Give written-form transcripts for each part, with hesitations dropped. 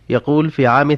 يقول: في عام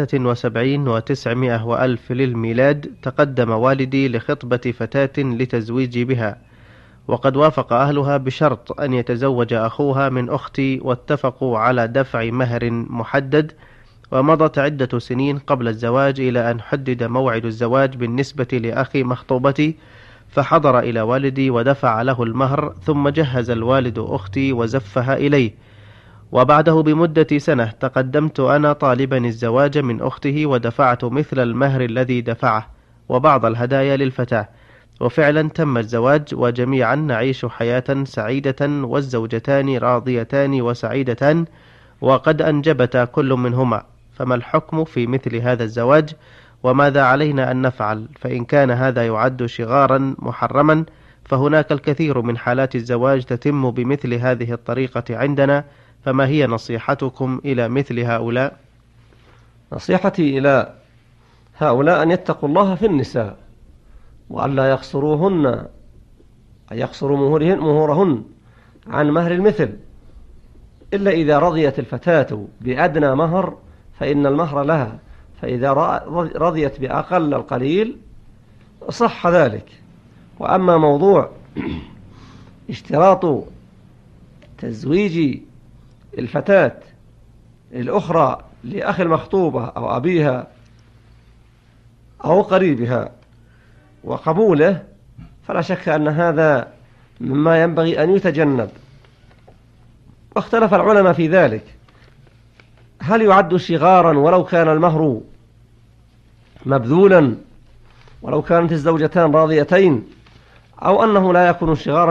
73 و900 للميلاد تقدم والدي لخطبة فتاة لتزويجي بها، وقد وافق أهلها بشرط أن يتزوج أخوها من أختي، واتفقوا على دفع مهر محدد. ومضت عدة سنين قبل الزواج إلى أن حدد موعد الزواج بالنسبة لأخي مخطوبتي، فحضر إلى والدي ودفع له المهر، ثم جهز الوالد أختي وزفها إليه. وبعده بمدة سنة تقدمت أنا طالبا الزواج من أخته، ودفعت مثل المهر الذي دفعه وبعض الهدايا للفتاة، وفعلا تم الزواج، وجميعا نعيش حياة سعيدة، والزوجتان راضيتان وسعيدتان، وقد أنجبتا كل منهما. فما الحكم في مثل هذا الزواج؟ وماذا علينا أن نفعل؟ فإن كان هذا يعد شغارا محرما، فهناك الكثير من حالات الزواج تتم بمثل هذه الطريقة عندنا، فما هي نصيحتكم إلى مثل هؤلاء؟ نصيحتي إلى هؤلاء أن يتقوا الله في النساء، وأن لا يقصروهن، أن يقصروا مهورهن عن مهر المثل، إلا إذا رضيت الفتاة بأدنى مهر فإن المهر لها، فإذا رضيت بأقل القليل صح ذلك. وأما موضوع اشتراط تزويج الفتاة الأخرى لأخي المخطوبة أو أبيها أو قريبها وقبوله، فلا شك أن هذا مما ينبغي أن يتجنب. واختلف العلماء في ذلك، هل يعد شغارا ولو كان المهر مبذولا، ولو كانت الزوجتان راضيتين، أو أنه لا يكون شغارا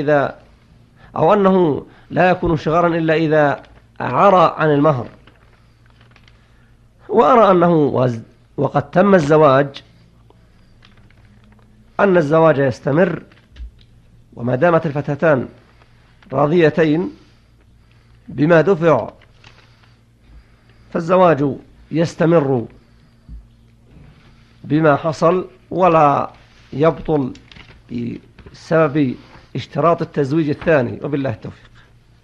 إلا إذا عرى عن المهر. وأرى أنه وقد تم الزواج أن الزواج يستمر، وما دامت الفتاتان راضيتين بما دفع فالزواج يستمر بما حصل، ولا يبطل بسبب اشتراط التزويج الثاني. وبالله التوفيق.